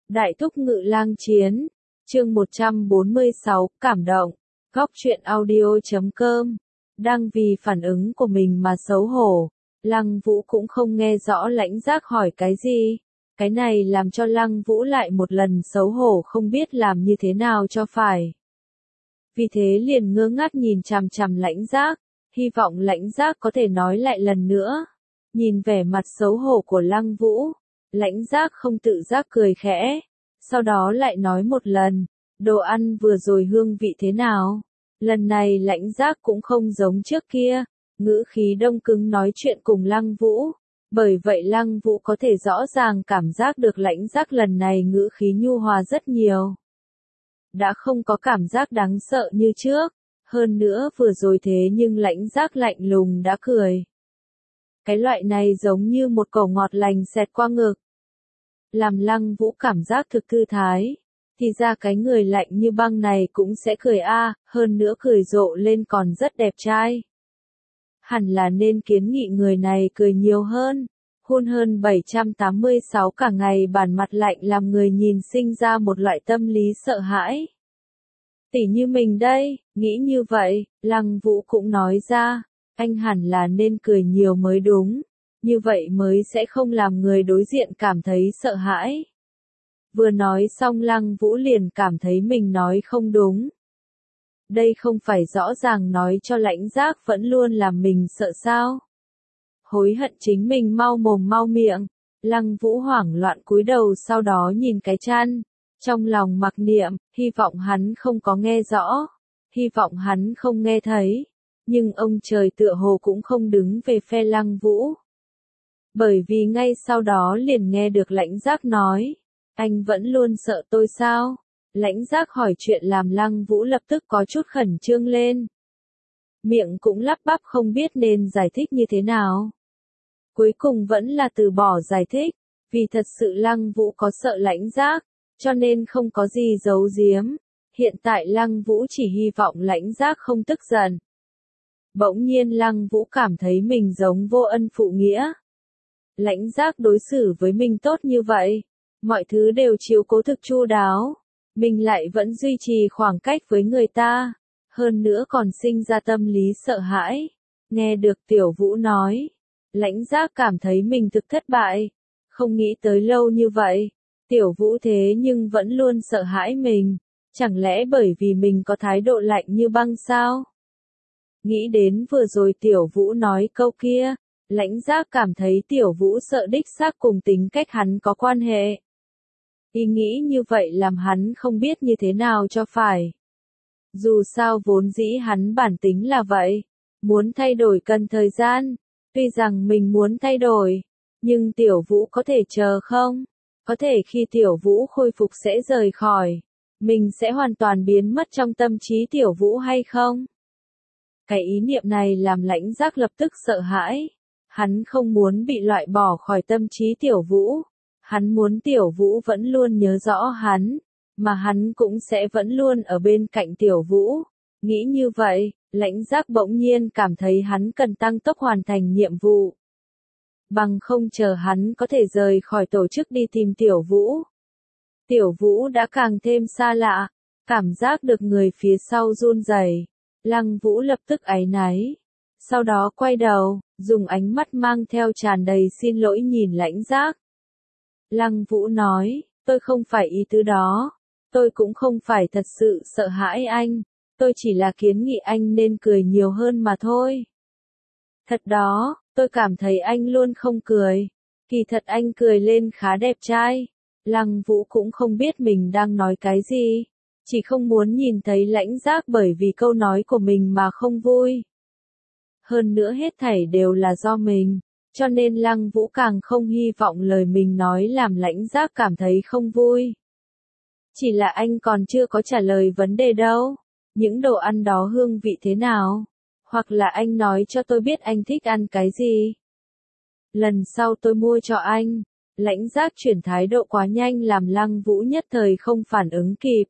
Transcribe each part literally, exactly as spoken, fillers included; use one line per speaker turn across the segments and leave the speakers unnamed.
Đại thúc ngự lang chiến, chương một trăm bốn mươi sáu, cảm động, góc truyện audio.com, đang vì phản ứng của mình mà xấu hổ, Lăng Vũ cũng không nghe rõ Lãnh Giác hỏi cái gì, cái này làm cho Lăng Vũ lại một lần xấu hổ không biết làm như thế nào cho phải. Vì thế liền ngơ ngác nhìn chằm chằm Lãnh Giác, hy vọng Lãnh Giác có thể nói lại lần nữa. Nhìn vẻ mặt xấu hổ của Lăng Vũ, Lãnh Giác không tự giác cười khẽ, sau đó lại nói một lần, đồ ăn vừa rồi hương vị thế nào? Lần này Lãnh Giác cũng không giống trước kia, ngữ khí đông cứng nói chuyện cùng Lăng Vũ, bởi vậy Lăng Vũ có thể rõ ràng cảm giác được Lãnh Giác lần này ngữ khí nhu hòa rất nhiều. Đã không có cảm giác đáng sợ như trước, hơn nữa vừa rồi thế nhưng Lãnh Giác lạnh lùng đã cười. Cái loại này giống như một cổ ngọt lành xẹt qua ngực. Làm Lăng Vũ cảm giác thực thư thái, thì ra cái người lạnh như băng này cũng sẽ cười a, hơn nữa cười rộ lên còn rất đẹp trai. Hẳn là nên kiến nghị người này cười nhiều hơn. Hun hơn bảy trăm tám mươi sáu cả ngày bản mặt lạnh làm người nhìn sinh ra một loại tâm lý sợ hãi. Tỉ như mình đây, nghĩ như vậy, Lăng Vũ cũng nói ra, anh hẳn là nên cười nhiều mới đúng, như vậy mới sẽ không làm người đối diện cảm thấy sợ hãi. Vừa nói xong Lăng Vũ liền cảm thấy mình nói không đúng. Đây không phải rõ ràng nói cho Lãnh Giác vẫn luôn làm mình sợ sao? Hối hận chính mình mau mồm mau miệng, Lăng Vũ hoảng loạn cúi đầu sau đó nhìn cái chăn, trong lòng mặc niệm, hy vọng hắn không có nghe rõ, hy vọng hắn không nghe thấy, nhưng ông trời tựa hồ cũng không đứng về phe Lăng Vũ. Bởi vì ngay sau đó liền nghe được Lãnh Giác nói, anh vẫn luôn sợ tôi sao? Lãnh Giác hỏi chuyện làm Lăng Vũ lập tức có chút khẩn trương lên. Miệng cũng lắp bắp không biết nên giải thích như thế nào. Cuối cùng vẫn là từ bỏ giải thích, vì thật sự Lăng Vũ có sợ Lãnh Giác, cho nên không có gì giấu giếm. Hiện tại Lăng Vũ chỉ hy vọng Lãnh Giác không tức giận. Bỗng nhiên Lăng Vũ cảm thấy mình giống vô ân phụ nghĩa. Lãnh Giác đối xử với mình tốt như vậy, mọi thứ đều chiếu cố thực chu đáo, mình lại vẫn duy trì khoảng cách với người ta, hơn nữa còn sinh ra tâm lý sợ hãi. Nghe được Tiểu Vũ nói, Lãnh Giác cảm thấy mình thực thất bại, không nghĩ tới lâu như vậy, Tiểu Vũ thế nhưng vẫn luôn sợ hãi mình, chẳng lẽ bởi vì mình có thái độ lạnh như băng sao? Nghĩ đến vừa rồi Tiểu Vũ nói câu kia, Lãnh Giác cảm thấy Tiểu Vũ sợ đích xác cùng tính cách hắn có quan hệ. Ý nghĩ như vậy làm hắn không biết như thế nào cho phải. Dù sao vốn dĩ hắn bản tính là vậy, muốn thay đổi cần thời gian, tuy rằng mình muốn thay đổi, nhưng Tiểu Vũ có thể chờ không? Có thể khi Tiểu Vũ khôi phục sẽ rời khỏi, mình sẽ hoàn toàn biến mất trong tâm trí Tiểu Vũ hay không? Cái ý niệm này làm Lãnh Giác lập tức sợ hãi. Hắn không muốn bị loại bỏ khỏi tâm trí Tiểu Vũ. Hắn muốn Tiểu Vũ vẫn luôn nhớ rõ hắn, mà hắn cũng sẽ vẫn luôn ở bên cạnh Tiểu Vũ. Nghĩ như vậy, Lãnh Giác bỗng nhiên cảm thấy hắn cần tăng tốc hoàn thành nhiệm vụ. Bằng không chờ hắn có thể rời khỏi tổ chức đi tìm Tiểu Vũ. Tiểu Vũ đã càng thêm xa lạ, cảm giác được người phía sau run rẩy. Lăng Vũ lập tức áy náy. Sau đó quay đầu, dùng ánh mắt mang theo tràn đầy xin lỗi nhìn Lãnh Giác. Lăng Vũ nói, tôi không phải ý tứ đó. Tôi cũng không phải thật sự sợ hãi anh. Tôi chỉ là kiến nghị anh nên cười nhiều hơn mà thôi. Thật đó, tôi cảm thấy anh luôn không cười. Kỳ thật anh cười lên khá đẹp trai. Lăng Vũ cũng không biết mình đang nói cái gì. Chỉ không muốn nhìn thấy Lãnh Giác bởi vì câu nói của mình mà không vui. Hơn nữa hết thảy đều là do mình, cho nên Lăng Vũ càng không hy vọng lời mình nói làm Lãnh Giác cảm thấy không vui. Chỉ là anh còn chưa có trả lời vấn đề đâu. Những đồ ăn đó hương vị thế nào? Hoặc là anh nói cho tôi biết anh thích ăn cái gì? Lần sau tôi mua cho anh. Lãnh Giác chuyển thái độ quá nhanh làm Lăng Vũ nhất thời không phản ứng kịp.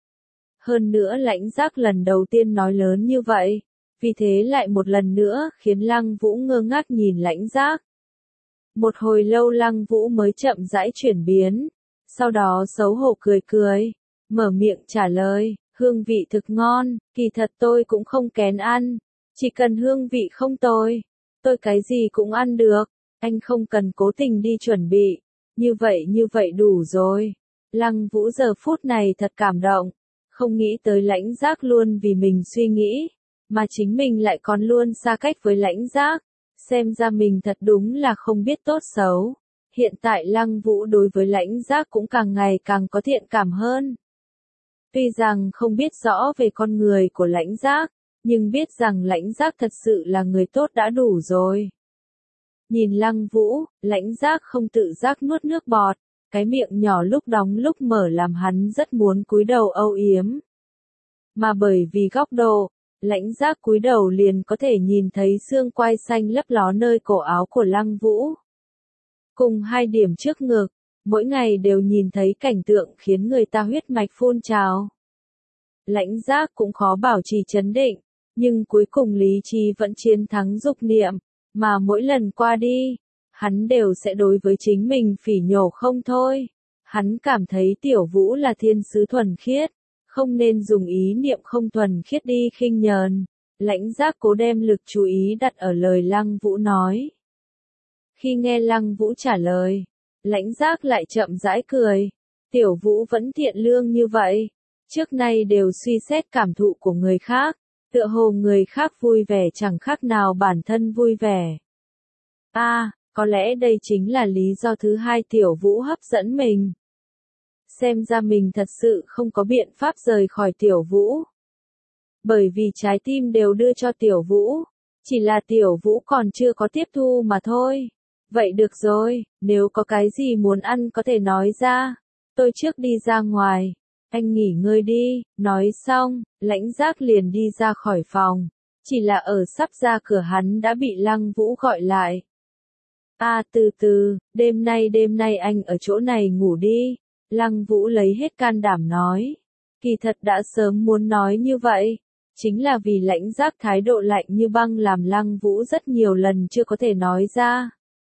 Hơn nữa Lãnh Giác lần đầu tiên nói lớn như vậy, vì thế lại một lần nữa khiến Lăng Vũ ngơ ngác nhìn Lãnh Giác. Một hồi lâu Lăng Vũ mới chậm rãi chuyển biến, Sau đó xấu hổ cười cười, mở miệng trả lời, hương vị thực ngon, kỳ thật tôi cũng không kén ăn, chỉ cần hương vị không tồi, tôi cái gì cũng ăn được, anh không cần cố tình đi chuẩn bị, như vậy như vậy đủ rồi. Lăng Vũ giờ phút này thật cảm động, không nghĩ tới Lãnh Giác luôn vì mình suy nghĩ, mà chính mình lại còn luôn xa cách với Lãnh Giác, xem ra mình thật đúng là không biết tốt xấu. Hiện tại Lăng Vũ đối với Lãnh Giác cũng càng ngày càng có thiện cảm hơn. Tuy rằng không biết rõ về con người của Lãnh Giác, nhưng biết rằng Lãnh Giác thật sự là người tốt đã đủ rồi. Nhìn Lăng Vũ, Lãnh Giác không tự giác nuốt nước bọt, cái miệng nhỏ lúc đóng lúc mở làm hắn rất muốn cúi đầu âu yếm. Mà bởi vì góc độ, Lãnh Giác cúi đầu liền có thể nhìn thấy xương quai xanh lấp ló nơi cổ áo của Lăng Vũ. Cùng hai điểm trước ngực, mỗi ngày đều nhìn thấy cảnh tượng khiến người ta huyết mạch phun trào. Lãnh Giác cũng khó bảo trì trấn định, nhưng cuối cùng lý trí vẫn chiến thắng dục niệm, mà mỗi lần qua đi, hắn đều sẽ đối với chính mình phỉ nhổ không thôi. Hắn cảm thấy Tiểu Vũ là thiên sứ thuần khiết, không nên dùng ý niệm không thuần khiết đi khinh nhờn. Lãnh Giác cố đem lực chú ý đặt ở lời Lăng Vũ nói. Khi nghe Lăng Vũ trả lời, Lãnh Giác lại chậm rãi cười. Tiểu Vũ vẫn thiện lương như vậy, trước nay đều suy xét cảm thụ của người khác, tựa hồ người khác vui vẻ chẳng khác nào bản thân vui vẻ. A, à, có lẽ đây chính là lý do thứ hai Tiểu Vũ hấp dẫn mình. Xem ra mình thật sự không có biện pháp rời khỏi Tiểu Vũ. Bởi vì trái tim đều đưa cho Tiểu Vũ, chỉ là Tiểu Vũ còn chưa có tiếp thu mà thôi. Vậy được rồi, nếu có cái gì muốn ăn có thể nói ra. Tôi trước đi ra ngoài, anh nghỉ ngơi đi. Nói xong, Lãnh Giác liền đi ra khỏi phòng. Chỉ là ở sắp ra cửa hắn đã bị Lăng Vũ gọi lại. A à, từ từ, đêm nay đêm nay anh ở chỗ này ngủ đi. Lăng Vũ lấy hết can đảm nói. Kỳ thật đã sớm muốn nói như vậy. Chính là vì Lãnh Giác thái độ lạnh như băng làm Lăng Vũ rất nhiều lần chưa có thể nói ra.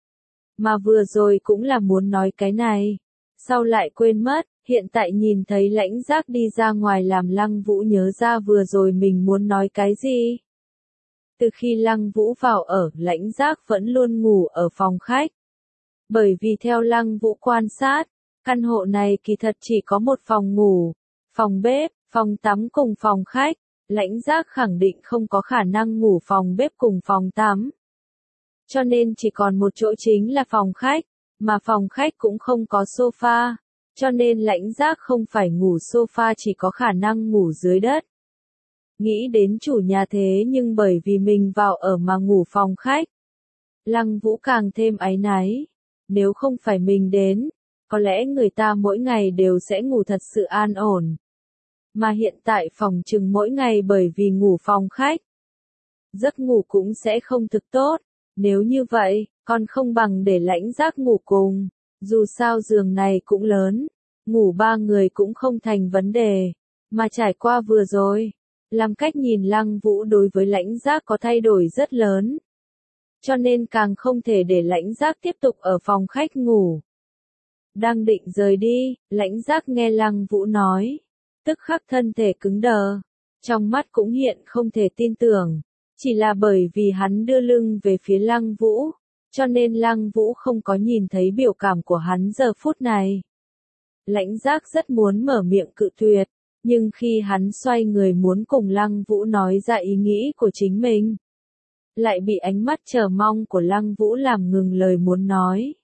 Mà vừa rồi cũng là muốn nói cái này. Sau lại quên mất, hiện tại nhìn thấy Lãnh Giác đi ra ngoài làm Lăng Vũ nhớ ra vừa rồi mình muốn nói cái gì. Từ khi Lăng Vũ vào ở, Lãnh Giác vẫn luôn ngủ ở phòng khách. Bởi vì theo Lăng Vũ quan sát, căn hộ này kỳ thật chỉ có một phòng ngủ, phòng bếp, phòng tắm cùng phòng khách. Lãnh Giác khẳng định không có khả năng ngủ phòng bếp cùng phòng tắm. Cho nên chỉ còn một chỗ chính là phòng khách, mà phòng khách cũng không có sofa, cho nên Lãnh Giác không phải ngủ sofa chỉ có khả năng ngủ dưới đất. Nghĩ đến chủ nhà thế nhưng bởi vì mình vào ở mà ngủ phòng khách. Lăng Vũ càng thêm áy náy, nếu không phải mình đến, có lẽ người ta mỗi ngày đều sẽ ngủ thật sự an ổn. Mà hiện tại phòng chừng mỗi ngày bởi vì ngủ phòng khách, giấc ngủ cũng sẽ không thực tốt. Nếu như vậy, còn không bằng để Lãnh Giác ngủ cùng, dù sao giường này cũng lớn, ngủ ba người cũng không thành vấn đề, mà trải qua vừa rồi, làm cách nhìn Lăng Vũ đối với Lãnh Giác có thay đổi rất lớn. Cho nên càng không thể để Lãnh Giác tiếp tục ở phòng khách ngủ. Đang định rời đi, Lãnh Giác nghe Lăng Vũ nói, tức khắc thân thể cứng đờ, trong mắt cũng hiện không thể tin tưởng. Chỉ là bởi vì hắn đưa lưng về phía Lăng Vũ, cho nên Lăng Vũ không có nhìn thấy biểu cảm của hắn giờ phút này. Lãnh Giác rất muốn mở miệng cự tuyệt, nhưng khi hắn xoay người muốn cùng Lăng Vũ nói ra ý nghĩ của chính mình, lại bị ánh mắt chờ mong của Lăng Vũ làm ngừng lời muốn nói.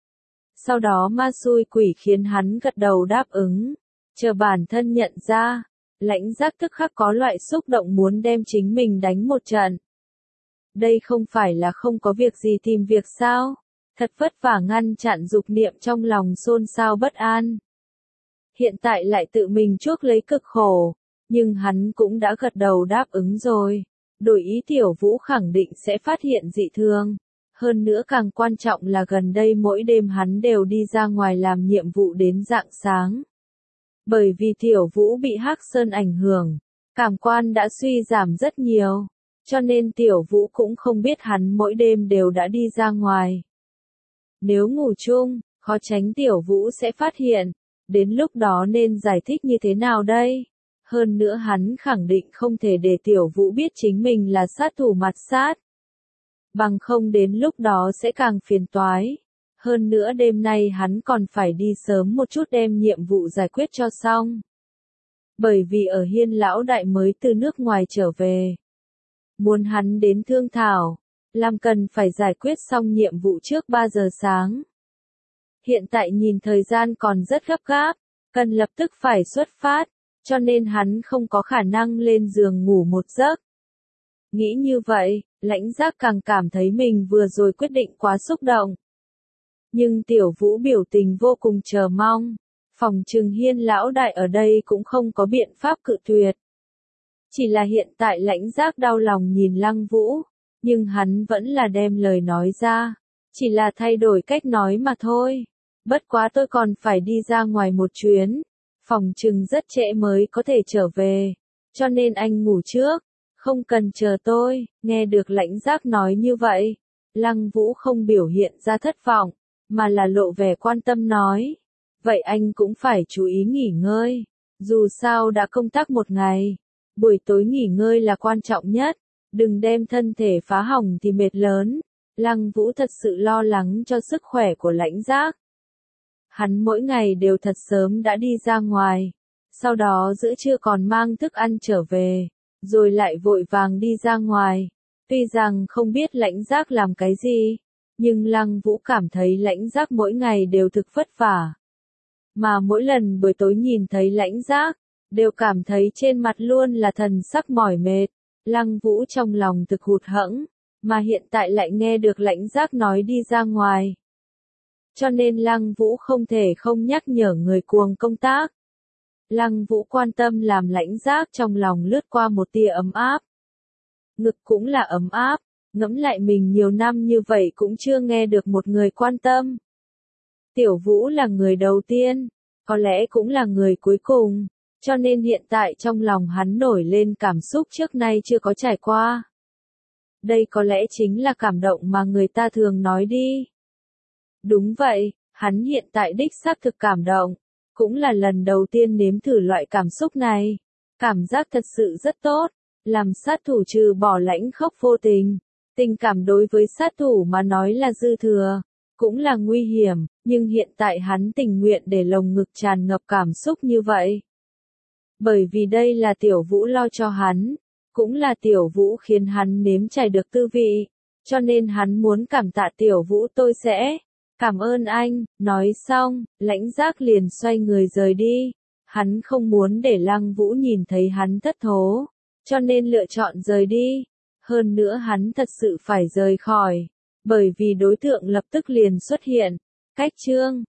Sau đó ma xui quỷ khiến hắn gật đầu đáp ứng, chờ bản thân nhận ra. Lãnh Giác tức khắc có loại xúc động muốn đem chính mình đánh một trận. Đây không phải là không có việc gì tìm việc sao? Thật vất vả ngăn chặn dục niệm trong lòng xôn xao bất an. Hiện tại lại tự mình chuốc lấy cực khổ, nhưng hắn cũng đã gật đầu đáp ứng rồi. Đổi ý Tiểu Vũ khẳng định sẽ phát hiện dị thường. Hơn nữa càng quan trọng là gần đây mỗi đêm hắn đều đi ra ngoài làm nhiệm vụ đến rạng sáng. Bởi vì Tiểu Vũ bị Hắc Sơn ảnh hưởng, cảm quan đã suy giảm rất nhiều, cho nên Tiểu Vũ cũng không biết hắn mỗi đêm đều đã đi ra ngoài. Nếu ngủ chung, khó tránh Tiểu Vũ sẽ phát hiện, Đến lúc đó nên giải thích như thế nào đây? Hơn nữa hắn khẳng định không thể để Tiểu Vũ biết chính mình là sát thủ mặt sát. Bằng không đến lúc đó sẽ càng phiền toái. Hơn nữa đêm nay hắn còn phải đi sớm một chút đem nhiệm vụ giải quyết cho xong. Bởi vì ở Hiên lão đại mới từ nước ngoài trở về. Muốn hắn đến thương thảo, làm cần phải giải quyết xong nhiệm vụ trước ba giờ sáng. Hiện tại nhìn thời gian còn rất gấp gáp, cần lập tức phải xuất phát, cho nên hắn không có khả năng lên giường ngủ một giấc. Nghĩ như vậy, Lãnh Giác càng cảm thấy mình vừa rồi quyết định quá xúc động. Nhưng Tiểu Vũ biểu tình vô cùng chờ mong, phòng trừng Hiên lão đại ở đây cũng không có biện pháp cự tuyệt. Chỉ là hiện tại Lãnh Giác đau lòng nhìn Lăng Vũ, nhưng hắn vẫn là đem lời nói ra, chỉ là thay đổi cách nói mà thôi. Bất quá tôi còn phải đi ra ngoài một chuyến, phòng trừng rất trễ mới có thể trở về, cho nên anh ngủ trước, không cần chờ tôi. Nghe được Lãnh Giác nói như vậy, Lăng Vũ không biểu hiện ra thất vọng, mà là lộ vẻ quan tâm nói, vậy anh cũng phải chú ý nghỉ ngơi, dù sao đã công tác một ngày, buổi tối nghỉ ngơi là quan trọng nhất, đừng đem thân thể phá hỏng thì mệt lớn. Lăng Vũ thật sự lo lắng cho sức khỏe của Lãnh Giác. Hắn mỗi ngày đều thật sớm đã đi ra ngoài, sau đó giữa trưa còn mang thức ăn trở về, rồi lại vội vàng đi ra ngoài. Tuy rằng không biết Lãnh Giác làm cái gì, nhưng Lăng Vũ cảm thấy Lãnh Giác mỗi ngày đều thực vất vả. Mà mỗi lần buổi tối nhìn thấy Lãnh Giác, đều cảm thấy trên mặt luôn là thần sắc mỏi mệt. Lăng Vũ trong lòng thực hụt hẫng, mà hiện tại lại nghe được Lãnh Giác nói đi ra ngoài. Cho nên Lăng Vũ không thể không nhắc nhở người cuồng công tác. Lăng Vũ quan tâm làm Lãnh Giác trong lòng lướt qua một tia ấm áp. Ngực cũng là ấm áp, ngẫm lại mình nhiều năm như vậy cũng chưa nghe được một người quan tâm. Tiểu Vũ là người đầu tiên, có lẽ cũng là người cuối cùng, cho nên hiện tại trong lòng hắn nổi lên cảm xúc trước nay chưa có trải qua. Đây có lẽ chính là cảm động mà người ta thường nói đi. Đúng vậy, hắn hiện tại đích xác thực cảm động, cũng là lần đầu tiên nếm thử loại cảm xúc này. Cảm giác thật sự rất tốt, làm sát thủ trừ bỏ lãnh khốc vô tình. Tình cảm đối với sát thủ mà nói là dư thừa, cũng là nguy hiểm, nhưng hiện tại hắn tình nguyện để lồng ngực tràn ngập cảm xúc như vậy. Bởi vì đây là Tiểu Vũ lo cho hắn, cũng là Tiểu Vũ khiến hắn nếm trải được tư vị, cho nên hắn muốn cảm tạ Tiểu Vũ. Tôi sẽ cảm ơn anh. Nói xong, Lãnh Giác liền xoay người rời đi. Hắn không muốn để Lăng Vũ nhìn thấy hắn thất thố, cho nên lựa chọn rời đi. Hơn nữa hắn thật sự phải rời khỏi, bởi vì đối tượng lập tức liền xuất hiện. Cách chương